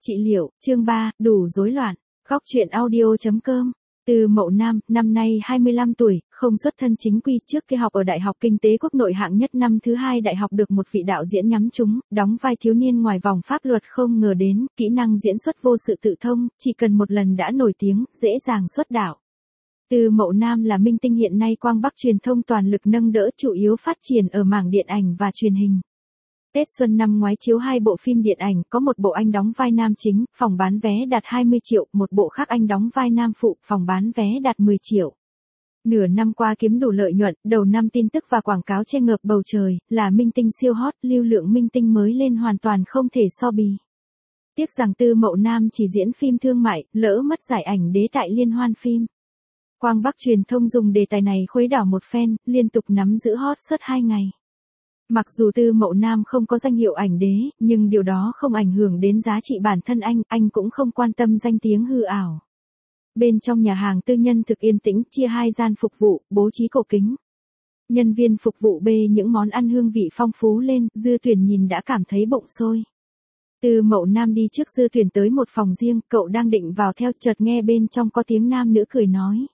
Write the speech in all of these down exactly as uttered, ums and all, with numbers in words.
Trị liệu, chương ba, đủ rối loạn. Góc truyện audio.com. Tư Mậu Nam, năm nay hai mươi lăm tuổi, không xuất thân chính quy, trước khi học ở Đại học Kinh tế Quốc nội hạng nhất năm thứ hai đại học được một vị đạo diễn nhắm trúng, đóng vai thiếu niên ngoài vòng pháp luật không ngờ đến, kỹ năng diễn xuất vô sự tự thông, chỉ cần một lần đã nổi tiếng, dễ dàng xuất đạo. Tư Mậu Nam là minh tinh hiện nay Quang Bắc truyền thông toàn lực nâng đỡ, chủ yếu phát triển ở mảng điện ảnh và truyền hình. Tết xuân năm ngoái chiếu hai bộ phim điện ảnh, có một bộ anh đóng vai nam chính, phòng bán vé đạt hai mươi triệu, một bộ khác anh đóng vai nam phụ, phòng bán vé đạt mười triệu. Nửa năm qua kiếm đủ lợi nhuận, đầu năm tin tức và quảng cáo che ngợp bầu trời, là minh tinh siêu hot, lưu lượng minh tinh mới lên hoàn toàn không thể so bì. Tiếc rằng Tư Mậu Nam chỉ diễn phim thương mại, lỡ mất giải ảnh đế tại liên hoan phim. Quang Bắc truyền thông dùng đề tài này khuấy đảo một phen, liên tục nắm giữ hot search hai ngày. Mặc dù Tư Mậu Nam không có danh hiệu ảnh đế, nhưng điều đó không ảnh hưởng đến giá trị bản thân anh, anh cũng không quan tâm danh tiếng hư ảo. Bên trong nhà hàng tư nhân thực yên tĩnh, chia hai gian phục vụ, bố trí cổ kính. Nhân viên phục vụ bê những món ăn hương vị phong phú lên, Dư Tuyển nhìn đã cảm thấy bụng sôi. Tư Mậu Nam đi trước Dư Tuyển tới một phòng riêng, cậu đang định vào theo, chợt nghe bên trong có tiếng nam nữ cười nói.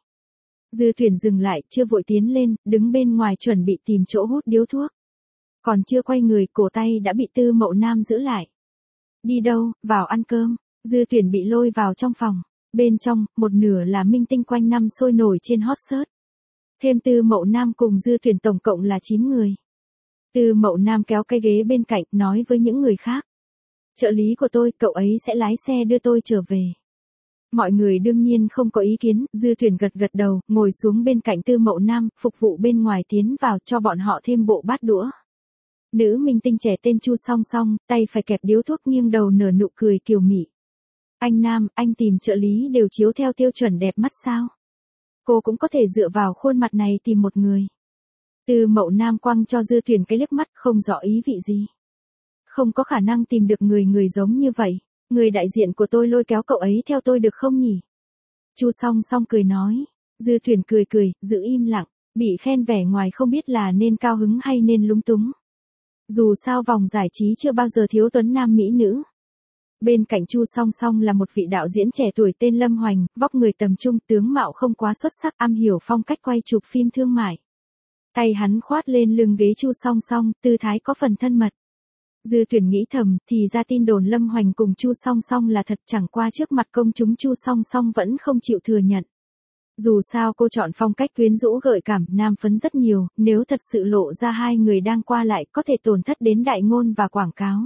Dư Tuyển dừng lại, chưa vội tiến lên, đứng bên ngoài chuẩn bị tìm chỗ hút điếu thuốc. Còn chưa quay người, cổ tay đã bị Tư Mậu Nam giữ lại. Đi đâu, vào ăn cơm. Dư Tuyển bị lôi vào trong phòng. Bên trong, một nửa là minh tinh quanh năm sôi nổi trên hot search. Thêm Tư Mậu Nam cùng Dư Tuyển tổng cộng là chín người. Tư Mậu Nam kéo cái ghế bên cạnh, nói với những người khác. Trợ lý của tôi, cậu ấy sẽ lái xe đưa tôi trở về. Mọi người đương nhiên không có ý kiến, Dư Tuyển gật gật đầu, ngồi xuống bên cạnh Tư Mậu Nam, phục vụ bên ngoài tiến vào cho bọn họ thêm bộ bát đũa. Nữ minh tinh trẻ tên Chu Song Song, tay phải kẹp điếu thuốc nghiêng đầu nở nụ cười kiều mị. Anh Nam, anh tìm trợ lý đều chiếu theo tiêu chuẩn đẹp mắt sao? Cô cũng có thể dựa vào khuôn mặt này tìm một người. Tư Mậu Nam quăng cho Dư Tuyển cái liếc mắt không rõ ý vị gì. Không có khả năng tìm được người người giống như vậy. Người đại diện của tôi lôi kéo cậu ấy theo tôi được không nhỉ? Chu Song Song cười nói. Dư Tuyển cười cười, giữ im lặng, bị khen vẻ ngoài không biết là nên cao hứng hay nên lúng túng. Dù sao vòng giải trí chưa bao giờ thiếu tuấn nam mỹ nữ. Bên cạnh Chu Song Song là một vị đạo diễn trẻ tuổi tên Lâm Hoành, vóc người tầm trung, tướng mạo không quá xuất sắc, am hiểu phong cách quay chụp phim thương mại. Tay hắn khoát lên lưng ghế Chu Song Song, tư thái có phần thân mật. Dư Tuyển nghĩ thầm, thì ra tin đồn Lâm Hoành cùng Chu Song Song là thật, chẳng qua trước mặt công chúng Chu Song Song vẫn không chịu thừa nhận. Dù sao cô chọn phong cách quyến rũ gợi cảm, nam phấn rất nhiều, nếu thật sự lộ ra hai người đang qua lại có thể tổn thất đến đại ngôn và quảng cáo.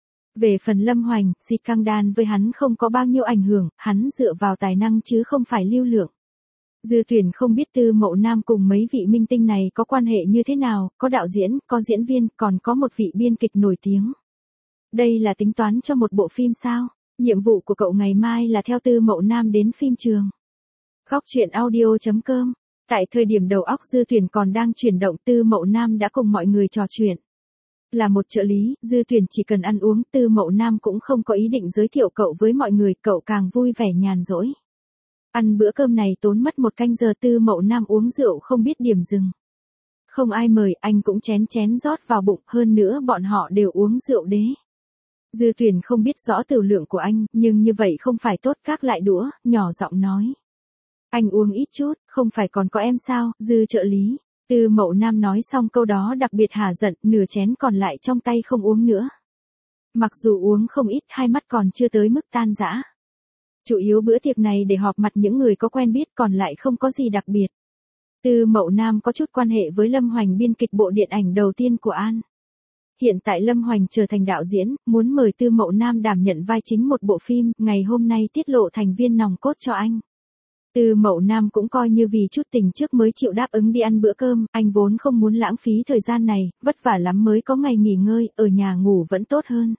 Về phần Lâm Hoành, scandal với hắn không có bao nhiêu ảnh hưởng, hắn dựa vào tài năng chứ không phải lưu lượng. Dư Tuyển không biết Tư Mậu Nam cùng mấy vị minh tinh này có quan hệ như thế nào, có đạo diễn, có diễn viên, còn có một vị biên kịch nổi tiếng. Đây là tính toán cho một bộ phim sao? Nhiệm vụ của cậu ngày mai là theo Tư Mậu Nam đến phim trường. Góc truyện audio.com. Tại thời điểm đầu óc Dư Tuyển còn đang chuyển động, Tư Mậu Nam đã cùng mọi người trò chuyện. Là một trợ lý, Dư Tuyển chỉ cần ăn uống, Tư Mậu Nam cũng không có ý định giới thiệu cậu với mọi người, cậu càng vui vẻ nhàn rỗi. Ăn bữa cơm này tốn mất một canh giờ, Tư Mậu Nam uống rượu không biết điểm dừng. Không ai mời, anh cũng chén chén rót vào bụng, hơn nữa bọn họ đều uống rượu đế. Dư Tuyển không biết rõ tiểu lượng của anh, nhưng như vậy không phải tốt, gác lại đũa, nhỏ giọng nói. Anh uống ít chút, không phải còn có em sao, Dư trợ lý. Tư Mậu Nam nói xong câu đó đặc biệt hả giận, nửa chén còn lại trong tay không uống nữa. Mặc dù uống không ít, hai mắt còn chưa tới mức tan rã. Chủ yếu bữa tiệc này để họp mặt những người có quen biết, còn lại không có gì đặc biệt. Tư Mậu Nam có chút quan hệ với Lâm Hoành, biên kịch bộ điện ảnh đầu tiên của An. Hiện tại Lâm Hoành trở thành đạo diễn, muốn mời Tư Mậu Nam đảm nhận vai chính một bộ phim, ngày hôm nay tiết lộ thành viên nòng cốt cho anh. Tư Mậu Nam cũng coi như vì chút tình trước mới chịu đáp ứng đi ăn bữa cơm, anh vốn không muốn lãng phí thời gian này, vất vả lắm mới có ngày nghỉ ngơi, ở nhà ngủ vẫn tốt hơn.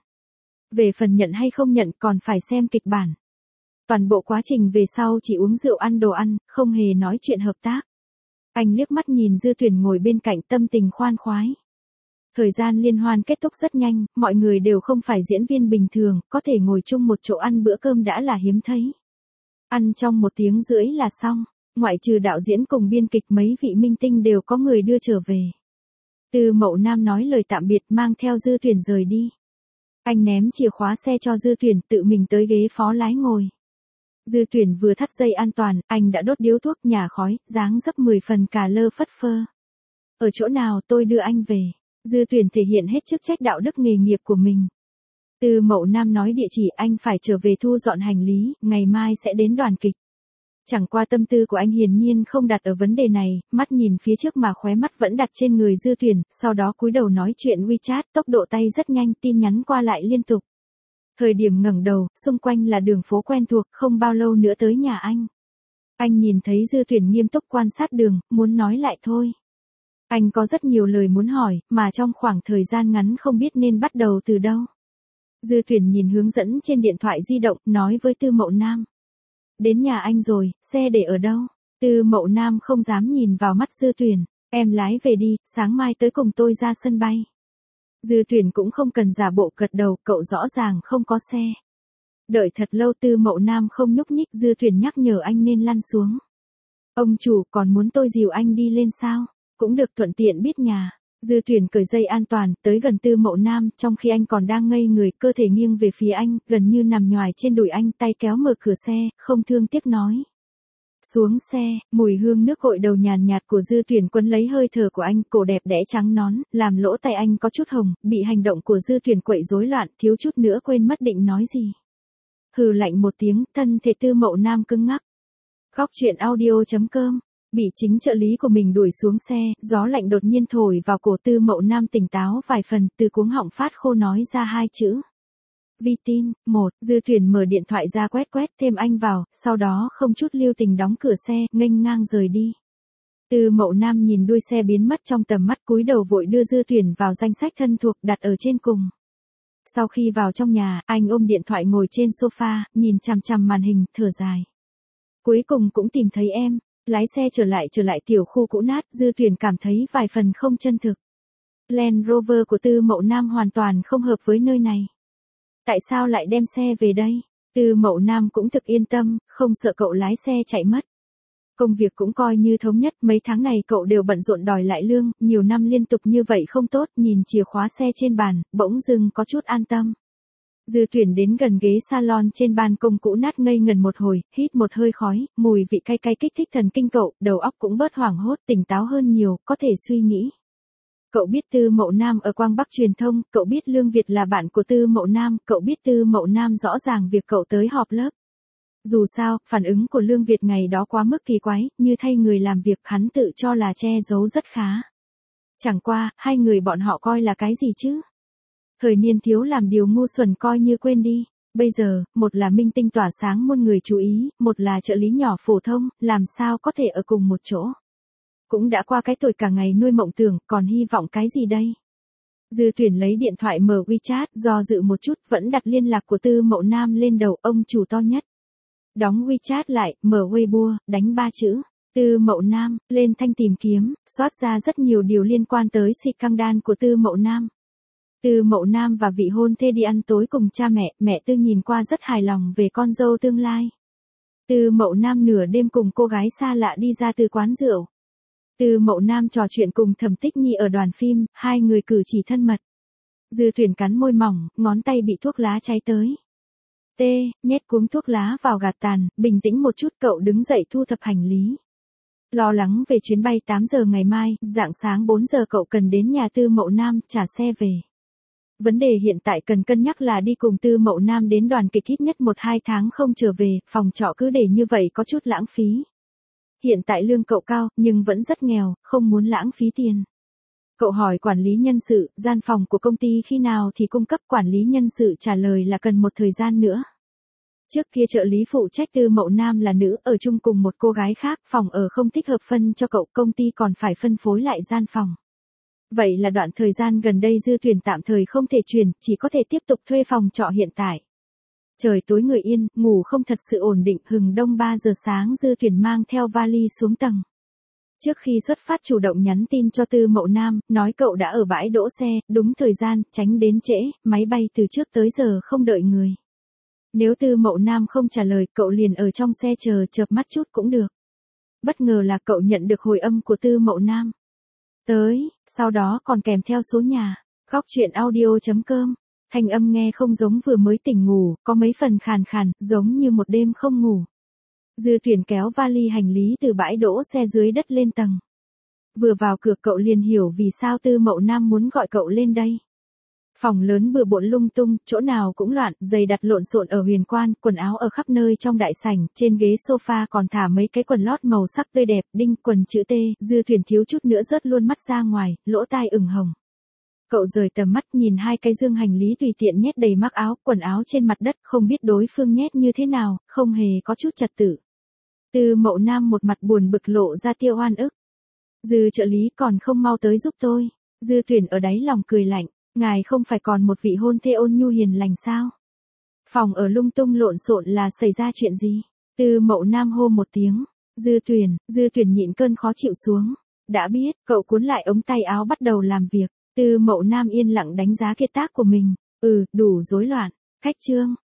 Về phần nhận hay không nhận còn phải xem kịch bản. Toàn bộ quá trình về sau chỉ uống rượu ăn đồ ăn, không hề nói chuyện hợp tác. Anh liếc mắt nhìn Dư Tuyển ngồi bên cạnh, tâm tình khoan khoái. Thời gian liên hoan kết thúc rất nhanh, mọi người đều không phải diễn viên bình thường, có thể ngồi chung một chỗ ăn bữa cơm đã là hiếm thấy. Ăn trong một tiếng rưỡi là xong, ngoại trừ đạo diễn cùng biên kịch, mấy vị minh tinh đều có người đưa trở về. Tư Mậu Nam nói lời tạm biệt mang theo Dư Tuyển rời đi. Anh ném chìa khóa xe cho Dư Tuyển, tự mình tới ghế phó lái ngồi. Dư Tuyển vừa thắt dây an toàn, anh đã đốt điếu thuốc nhả khói, dáng dấp mười phần cả lơ phất phơ. Ở chỗ nào, tôi đưa anh về. Dư Tuyển thể hiện hết chức trách đạo đức nghề nghiệp của mình. Từ Mậu Nam nói địa chỉ, anh phải trở về thu dọn hành lý, ngày mai sẽ đến đoàn kịch. Chẳng qua tâm tư của anh hiển nhiên không đặt ở vấn đề này, mắt nhìn phía trước mà khóe mắt vẫn đặt trên người Dư Tuyển, sau đó cúi đầu nói chuyện WeChat, tốc độ tay rất nhanh, tin nhắn qua lại liên tục. Thời điểm ngẩng đầu, xung quanh là đường phố quen thuộc, không bao lâu nữa tới nhà anh. Anh nhìn thấy Dư Tuyển nghiêm túc quan sát đường, muốn nói lại thôi. Anh có rất nhiều lời muốn hỏi, mà trong khoảng thời gian ngắn không biết nên bắt đầu từ đâu. Dư Tuyển nhìn hướng dẫn trên điện thoại di động, nói với Tư Mậu Nam. Đến nhà anh rồi, xe để ở đâu? Tư Mậu Nam không dám nhìn vào mắt Dư Tuyển. Em lái về đi, sáng mai tới cùng tôi ra sân bay. Dư Tuyển cũng không cần giả bộ gật đầu, cậu rõ ràng không có xe. Đợi thật lâu Tư Mậu Nam không nhúc nhích, Dư Tuyển nhắc nhở anh nên lăn xuống. Ông chủ còn muốn tôi dìu anh đi lên sao? Cũng được, thuận tiện biết nhà. Dư Tuyển cởi dây an toàn, tới gần Tư Mậu Nam, trong khi anh còn đang ngây người, cơ thể nghiêng về phía anh, gần như nằm nhoài trên đùi anh, tay kéo mở cửa xe, không thương tiếc nói. Xuống xe, mùi hương nước gội đầu nhàn nhạt của Dư Tuyển quấn lấy hơi thở của anh, cổ đẹp đẽ trắng nón, làm lỗ tai anh có chút hồng, bị hành động của Dư Tuyển quậy rối loạn, thiếu chút nữa quên mất định nói gì. Hừ lạnh một tiếng, thân thể Tư Mậu Nam cứng ngắc. Góc truyện audio chấm com. Bị chính trợ lý của mình đuổi xuống xe, gió lạnh đột nhiên thổi vào cổ Tư Mậu Nam tỉnh táo vài phần, từ cuống họng phát khô nói ra hai chữ. Vi tin, một, Dư Tuyển mở điện thoại ra quét quét thêm anh vào, sau đó không chút lưu tình đóng cửa xe, nghênh ngang rời đi. Tư Mậu Nam nhìn đuôi xe biến mất trong tầm mắt, cúi đầu vội đưa Dư Tuyển vào danh sách thân thuộc đặt ở trên cùng. Sau khi vào trong nhà, anh ôm điện thoại ngồi trên sofa, nhìn chằm chằm màn hình, thở dài. Cuối cùng cũng tìm thấy em. Lái xe trở lại trở lại tiểu khu cũ nát, Dư Tuyển cảm thấy vài phần không chân thực. Land Rover của Tư Mậu Nam hoàn toàn không hợp với nơi này. Tại sao lại đem xe về đây? Tư Mậu Nam cũng thực yên tâm, không sợ cậu lái xe chạy mất. Công việc cũng coi như thống nhất, mấy tháng này cậu đều bận rộn đòi lại lương, nhiều năm liên tục như vậy không tốt, nhìn chìa khóa xe trên bàn, bỗng dưng có chút an tâm. Dư Tuyển đến gần ghế salon trên ban công cũ nát ngây ngần một hồi, hít một hơi khói, mùi vị cay cay kích thích thần kinh cậu, đầu óc cũng bớt hoảng hốt, tỉnh táo hơn nhiều, có thể suy nghĩ. Cậu biết Tư Mậu Nam ở Quang Bắc truyền thông, cậu biết Lương Việt là bạn của Tư Mậu Nam, cậu biết Tư Mậu Nam rõ ràng việc cậu tới họp lớp. Dù sao, phản ứng của Lương Việt ngày đó quá mức kỳ quái, như thay người làm việc hắn tự cho là che giấu rất khá. Chẳng qua, hai người bọn họ coi là cái gì chứ? Thời niên thiếu làm điều ngu xuẩn coi như quên đi. Bây giờ, một là minh tinh tỏa sáng muôn người chú ý, một là trợ lý nhỏ phổ thông, làm sao có thể ở cùng một chỗ. Cũng đã qua cái tuổi cả ngày nuôi mộng tưởng, còn hy vọng cái gì đây? Dư Tuyển lấy điện thoại mở WeChat, do dự một chút, vẫn đặt liên lạc của Tư Mậu Nam lên đầu, ông chủ to nhất. Đóng WeChat lại, mở Weibo, đánh ba chữ. Tư Mậu Nam, lên thanh tìm kiếm, soát ra rất nhiều điều liên quan tới scandal của Tư Mậu Nam. Tư Mậu Nam và vị hôn thê đi ăn tối cùng cha mẹ, mẹ Tư nhìn qua rất hài lòng về con dâu tương lai. Tư Mậu Nam nửa đêm cùng cô gái xa lạ đi ra từ quán rượu. Tư Mậu Nam trò chuyện cùng Thẩm Tích Nhi ở đoàn phim, hai người cử chỉ thân mật. Dư Tuyển cắn môi mỏng, ngón tay bị thuốc lá cháy tới. T, nhét cuống thuốc lá vào gạt tàn, bình tĩnh một chút cậu đứng dậy thu thập hành lý. Lo lắng về chuyến bay tám giờ ngày mai, rạng sáng bốn giờ cậu cần đến nhà Tư Mậu Nam, trả xe về. Vấn đề hiện tại cần cân nhắc là đi cùng Tư Mậu Nam đến đoàn kịch ít nhất một hai tháng không trở về, phòng trọ cứ để như vậy có chút lãng phí. Hiện tại lương cậu cao, nhưng vẫn rất nghèo, không muốn lãng phí tiền. Cậu hỏi quản lý nhân sự, gian phòng của công ty khi nào thì cung cấp, quản lý nhân sự trả lời là cần một thời gian nữa. Trước kia trợ lý phụ trách Tư Mậu Nam là nữ, ở chung cùng một cô gái khác, phòng ở không thích hợp phân cho cậu, công ty còn phải phân phối lại gian phòng. Vậy là đoạn thời gian gần đây Dư Tuyển tạm thời không thể chuyển, chỉ có thể tiếp tục thuê phòng trọ hiện tại. Trời tối người yên, ngủ không thật sự ổn định, hừng đông ba giờ sáng Dư Tuyển mang theo vali xuống tầng. Trước khi xuất phát chủ động nhắn tin cho Tư Mậu Nam, nói cậu đã ở bãi đỗ xe, đúng thời gian, tránh đến trễ, máy bay từ trước tới giờ không đợi người. Nếu Tư Mậu Nam không trả lời, cậu liền ở trong xe chờ, chợp mắt chút cũng được. Bất ngờ là cậu nhận được hồi âm của Tư Mậu Nam. Tới, sau đó còn kèm theo số nhà. Góc truyện audio chấm com Thanh âm nghe không giống vừa mới tỉnh ngủ, có mấy phần khàn khàn, giống như một đêm không ngủ. Dư Tuyển kéo vali hành lý từ bãi đỗ xe dưới đất lên tầng. Vừa vào cửa cậu liền hiểu vì sao Tư Mậu Nam muốn gọi cậu lên đây. Phòng lớn bừa bộn lung tung, chỗ nào cũng loạn, giày đặt lộn xộn ở huyền quan, quần áo ở khắp nơi trong đại sảnh, trên ghế sofa còn thả mấy cái quần lót màu sắc tươi đẹp, đinh quần chữ T, Dư Tuyển thiếu chút nữa rớt luôn mắt ra ngoài, lỗ tai ửng hồng. Cậu rời tầm mắt nhìn hai cái dương hành lý tùy tiện nhét đầy mác áo, quần áo trên mặt đất, không biết đối phương nhét như thế nào, không hề có chút trật tự. Tư Mậu Nam một mặt buồn bực lộ ra tia oan ức. Dư trợ lý còn không mau tới giúp tôi. Dư Tuyển ở đáy lòng cười lạnh, ngài không phải còn một vị hôn thê ôn nhu hiền lành sao? Phòng ở lung tung lộn xộn là xảy ra chuyện gì? Tư Mậu Nam hô một tiếng. Dư Tuyển, Dư Tuyển nhịn cơn khó chịu xuống. Đã biết, cậu cuốn lại ống tay áo bắt đầu làm việc. Tư Mậu Nam yên lặng đánh giá kiệt tác của mình. Ừ, đủ rối loạn. Khách trương,